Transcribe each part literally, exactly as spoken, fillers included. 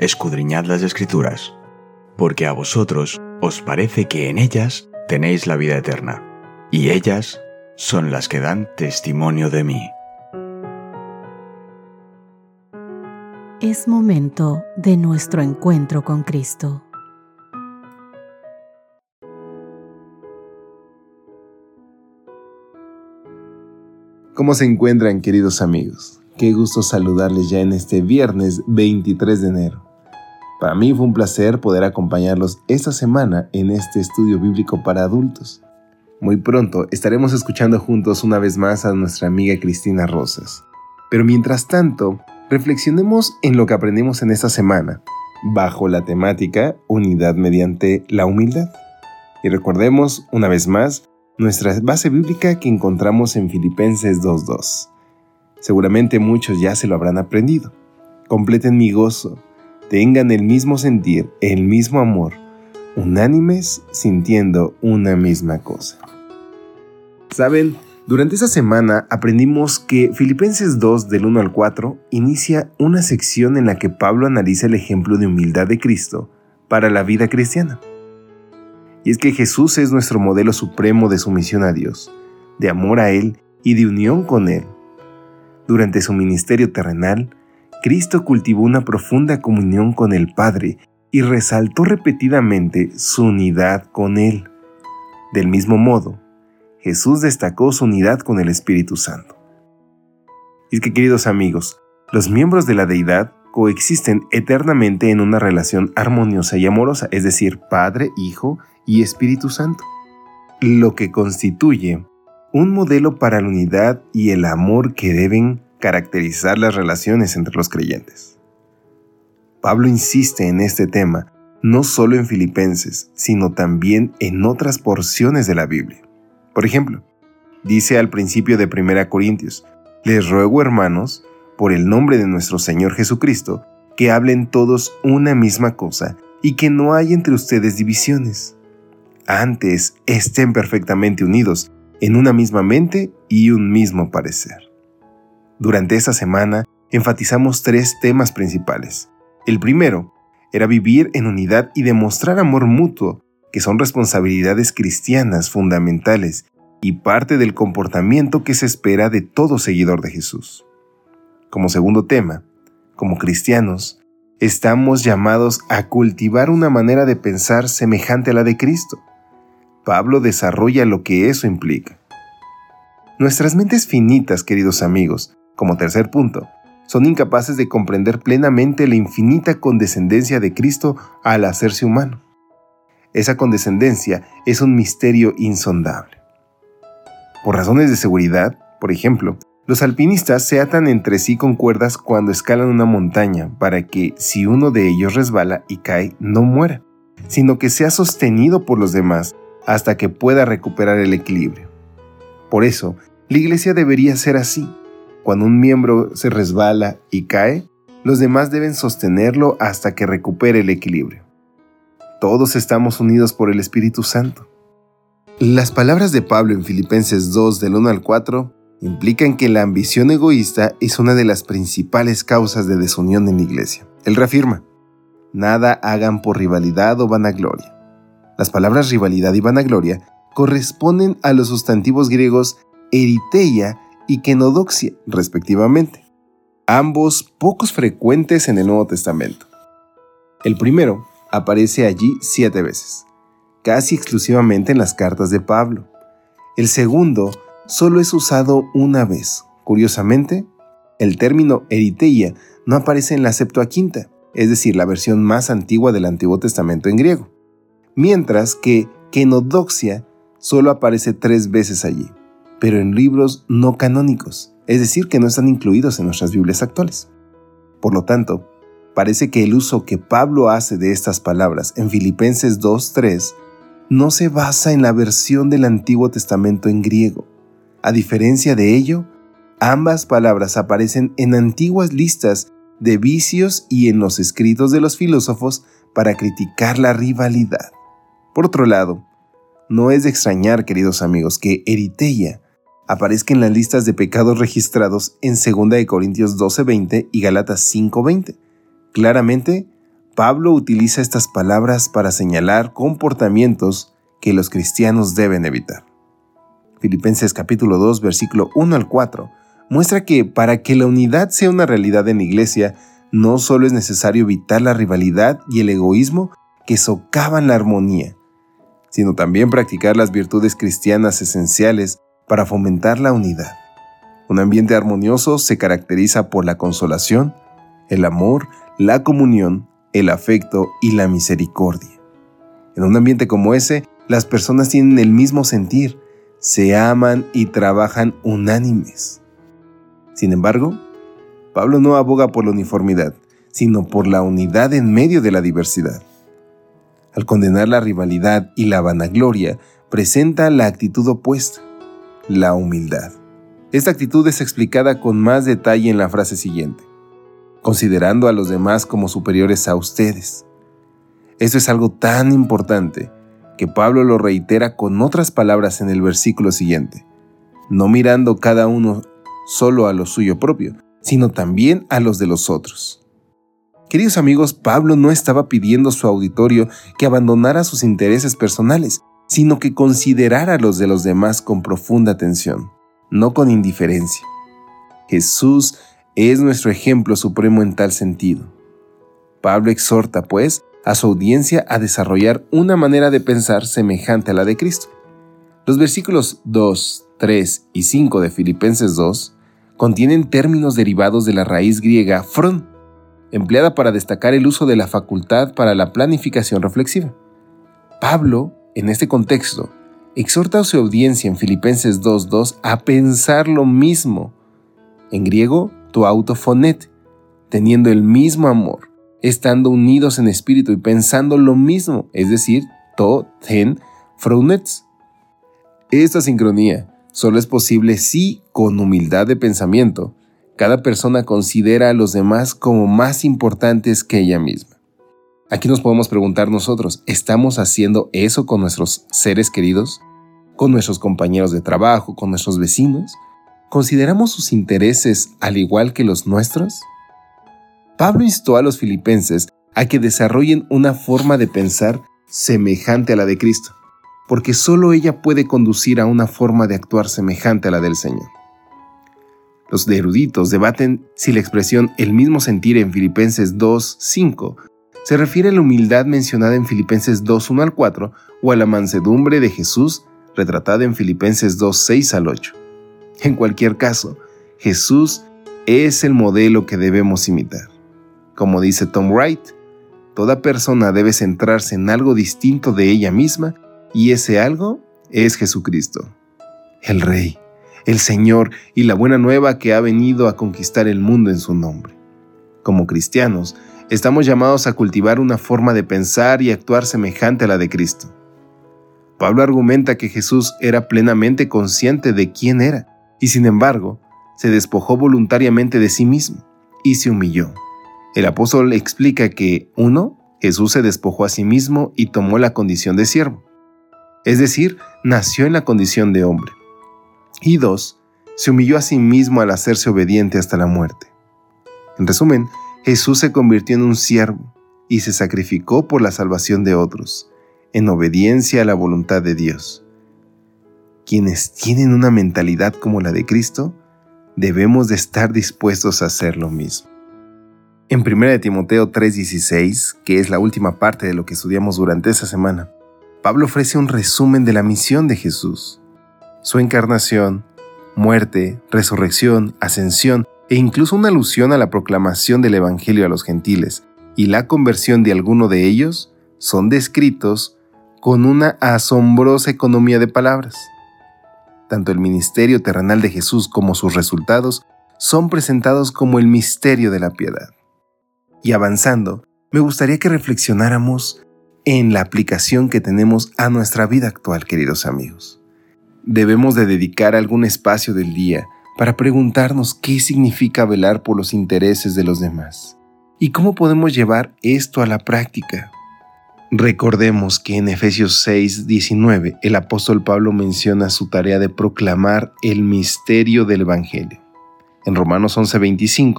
escudriñad las Escrituras, porque a vosotros os parece que en ellas tenéis la vida eterna, y ellas son las que dan testimonio de mí. Es momento de nuestro encuentro con Cristo. ¿Cómo se encuentran, queridos amigos? Qué gusto saludarles ya en este viernes veintitrés de enero. Para mí fue un placer poder acompañarlos esta semana en este estudio bíblico para adultos. Muy pronto estaremos escuchando juntos una vez más a nuestra amiga Cristina Rosas. Pero mientras tanto, reflexionemos en lo que aprendimos en esta semana, bajo la temática Unidad mediante la humildad. Y recordemos, una vez más, nuestra base bíblica que encontramos en Filipenses dos dos. Seguramente muchos ya se lo habrán aprendido. Completen mi gozo, tengan el mismo sentir, el mismo amor, unánimes sintiendo una misma cosa. ¿Saben? Durante esta semana aprendimos que Filipenses dos del uno al cuatro inicia una sección en la que Pablo analiza el ejemplo de humildad de Cristo para la vida cristiana. Y es que Jesús es nuestro modelo supremo de sumisión a Dios, de amor a Él y de unión con Él. Durante su ministerio terrenal, Cristo cultivó una profunda comunión con el Padre y resaltó repetidamente su unidad con Él. Del mismo modo, Jesús destacó su unidad con el Espíritu Santo. Y es que, queridos amigos, los miembros de la deidad coexisten eternamente en una relación armoniosa y amorosa, es decir, Padre, Hijo y Espíritu Santo, lo que constituye un modelo para la unidad y el amor que deben caracterizar las relaciones entre los creyentes. Pablo insiste en este tema no solo en Filipenses, sino también en otras porciones de la Biblia. Por ejemplo, dice al principio de primera Corintios: les ruego, hermanos, por el nombre de nuestro Señor Jesucristo, que hablen todos una misma cosa y que no hay entre ustedes divisiones. Antes, estén perfectamente unidos en una misma mente y un mismo parecer. Durante esta semana, enfatizamos tres temas principales. El primero era vivir en unidad y demostrar amor mutuo, que son responsabilidades cristianas fundamentales y parte del comportamiento que se espera de todo seguidor de Jesús. Como segundo tema, como cristianos, estamos llamados a cultivar una manera de pensar semejante a la de Cristo. Pablo desarrolla lo que eso implica. Nuestras mentes finitas, queridos amigos, como tercer punto, son incapaces de comprender plenamente la infinita condescendencia de Cristo al hacerse humano. Esa condescendencia es un misterio insondable. Por razones de seguridad, por ejemplo, los alpinistas se atan entre sí con cuerdas cuando escalan una montaña para que, si uno de ellos resbala y cae, no muera, sino que sea sostenido por los demás hasta que pueda recuperar el equilibrio. Por eso, la iglesia debería ser así. Cuando un miembro se resbala y cae, los demás deben sostenerlo hasta que recupere el equilibrio. Todos estamos unidos por el Espíritu Santo. Las palabras de Pablo en Filipenses dos del uno al cuatro implican que la ambición egoísta es una de las principales causas de desunión en la iglesia. Él reafirma: nada hagan por rivalidad o vanagloria. Las palabras rivalidad y vanagloria corresponden a los sustantivos griegos eriteia y kenodoxia, respectivamente, ambos pocos frecuentes en el Nuevo Testamento. El primero aparece allí siete veces, casi exclusivamente en las cartas de Pablo. El segundo solo es usado una vez. Curiosamente, el término eriteia no aparece en la Septuaginta, es decir, la versión más antigua del Antiguo Testamento en griego, mientras que kenodoxia solo aparece tres veces allí, pero en libros no canónicos, es decir, que no están incluidos en nuestras Biblias actuales. Por lo tanto, parece que el uso que Pablo hace de estas palabras en Filipenses dos tres no se basa en la versión del Antiguo Testamento en griego. A diferencia de ello, ambas palabras aparecen en antiguas listas de vicios y en los escritos de los filósofos para criticar la rivalidad. Por otro lado, no es de extrañar, queridos amigos, que eriteia aparezca en las listas de pecados registrados en segunda de Corintios doce veinte y Gálatas cinco veinte. Claramente Pablo utiliza estas palabras para señalar comportamientos que los cristianos deben evitar. Filipenses capítulo dos, versículo uno al cuatro, muestra que para que la unidad sea una realidad en la iglesia, no solo es necesario evitar la rivalidad y el egoísmo que socavan la armonía, sino también practicar las virtudes cristianas esenciales para fomentar la unidad. Un ambiente armonioso se caracteriza por la consolación, el amor, la comunión, el afecto y la misericordia. En un ambiente como ese, las personas tienen el mismo sentir, se aman y trabajan unánimes. Sin embargo, Pablo no aboga por la uniformidad, sino por la unidad en medio de la diversidad. Al condenar la rivalidad y la vanagloria, presenta la actitud opuesta, la humildad. Esta actitud es explicada con más detalle en la frase siguiente: considerando a los demás como superiores a ustedes. Esto es algo tan importante que Pablo lo reitera con otras palabras en el versículo siguiente, no mirando cada uno solo a lo suyo propio, sino también a los de los otros. Queridos amigos, Pablo no estaba pidiendo a su auditorio que abandonara sus intereses personales, sino que considerara a los de los demás con profunda atención, no con indiferencia. Jesús es nuestro ejemplo supremo en tal sentido. Pablo exhorta, pues, a su audiencia a desarrollar una manera de pensar semejante a la de Cristo. Los versículos dos, tres y cinco de Filipenses dos contienen términos derivados de la raíz griega phron, empleada para destacar el uso de la facultad para la planificación reflexiva. Pablo, en este contexto, exhorta a su audiencia en Filipenses dos dos a pensar lo mismo, en griego, tu autofonet, teniendo el mismo amor, estando unidos en espíritu y pensando lo mismo, es decir, to, ten, phronets. Esta sincronía solo es posible si, con humildad de pensamiento, cada persona considera a los demás como más importantes que ella misma. Aquí nos podemos preguntar nosotros, ¿estamos haciendo eso con nuestros seres queridos? ¿Con nuestros compañeros de trabajo? ¿Con nuestros vecinos? ¿Consideramos sus intereses al igual que los nuestros? Pablo instó a los filipenses a que desarrollen una forma de pensar semejante a la de Cristo, porque solo ella puede conducir a una forma de actuar semejante a la del Señor. Los eruditos debaten si la expresión el mismo sentir en Filipenses dos cinco se refiere a la humildad mencionada en Filipenses dos uno al cuatro o a la mansedumbre de Jesús retratada en Filipenses dos seis al ocho. En cualquier caso, Jesús es el modelo que debemos imitar. Como dice Tom Wright, toda persona debe centrarse en algo distinto de ella misma y ese algo es Jesucristo, el Rey, el Señor y la buena nueva que ha venido a conquistar el mundo en su nombre. Como cristianos, estamos llamados a cultivar una forma de pensar y actuar semejante a la de Cristo. Pablo argumenta que Jesús era plenamente consciente de quién era y, sin embargo, se despojó voluntariamente de sí mismo y se humilló. El apóstol explica que, uno, Jesús se despojó a sí mismo y tomó la condición de siervo, es decir, nació en la condición de hombre. Y dos, se humilló a sí mismo al hacerse obediente hasta la muerte. En resumen, Jesús se convirtió en un siervo y se sacrificó por la salvación de otros, en obediencia a la voluntad de Dios. Quienes tienen una mentalidad como la de Cristo, debemos de estar dispuestos a hacer lo mismo. En primera de Timoteo tres dieciséis, que es la última parte de lo que estudiamos durante esta semana, Pablo ofrece un resumen de la misión de Jesús, su encarnación, muerte, resurrección, ascensión e incluso una alusión a la proclamación del Evangelio a los gentiles y la conversión de alguno de ellos son descritos con una asombrosa economía de palabras. Tanto el ministerio terrenal de Jesús como sus resultados son presentados como el misterio de la piedad. Y avanzando, me gustaría que reflexionáramos en la aplicación que tenemos a nuestra vida actual, queridos amigos. Debemos de dedicar algún espacio del día para preguntarnos qué significa velar por los intereses de los demás y cómo podemos llevar esto a la práctica. Recordemos que en Efesios seis diecinueve el apóstol Pablo menciona su tarea de proclamar el misterio del Evangelio. En Romanos once veinticinco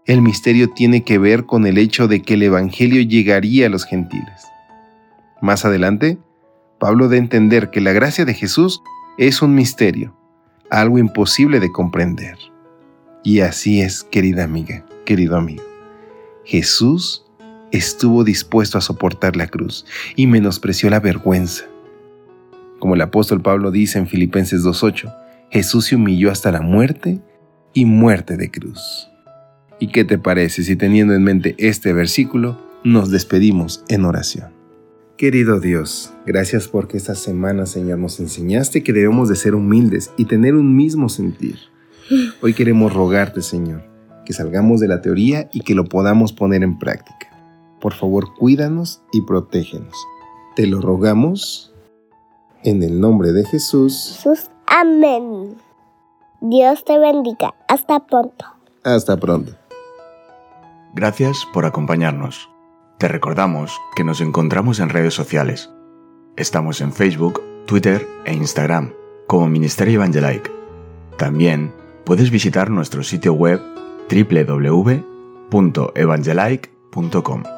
El misterio tiene que ver con el hecho de que el Evangelio llegaría a los gentiles. Más adelante, Pablo da a entender que la gracia de Jesús es un misterio, algo imposible de comprender. Y así es, querida amiga, querido amigo. Jesús estuvo dispuesto a soportar la cruz y menospreció la vergüenza. Como el apóstol Pablo dice en Filipenses dos ocho, Jesús se humilló hasta la muerte y muerte de cruz. ¿Y qué te parece si, teniendo en mente este versículo, nos despedimos en oración? Querido Dios, gracias porque esta semana, Señor, nos enseñaste que debemos de ser humildes y tener un mismo sentir. Hoy queremos rogarte, Señor, que salgamos de la teoría y que lo podamos poner en práctica. Por favor, cuídanos y protégenos. Te lo rogamos en el nombre de Jesús. Jesús, amén. Dios te bendiga. Hasta pronto. Hasta pronto. Gracias por acompañarnos. Te recordamos que nos encontramos en redes sociales. Estamos en Facebook, Twitter e Instagram como Ministerio Evangelike. También puedes visitar nuestro sitio web doble u doble u doble u punto evangelike punto com.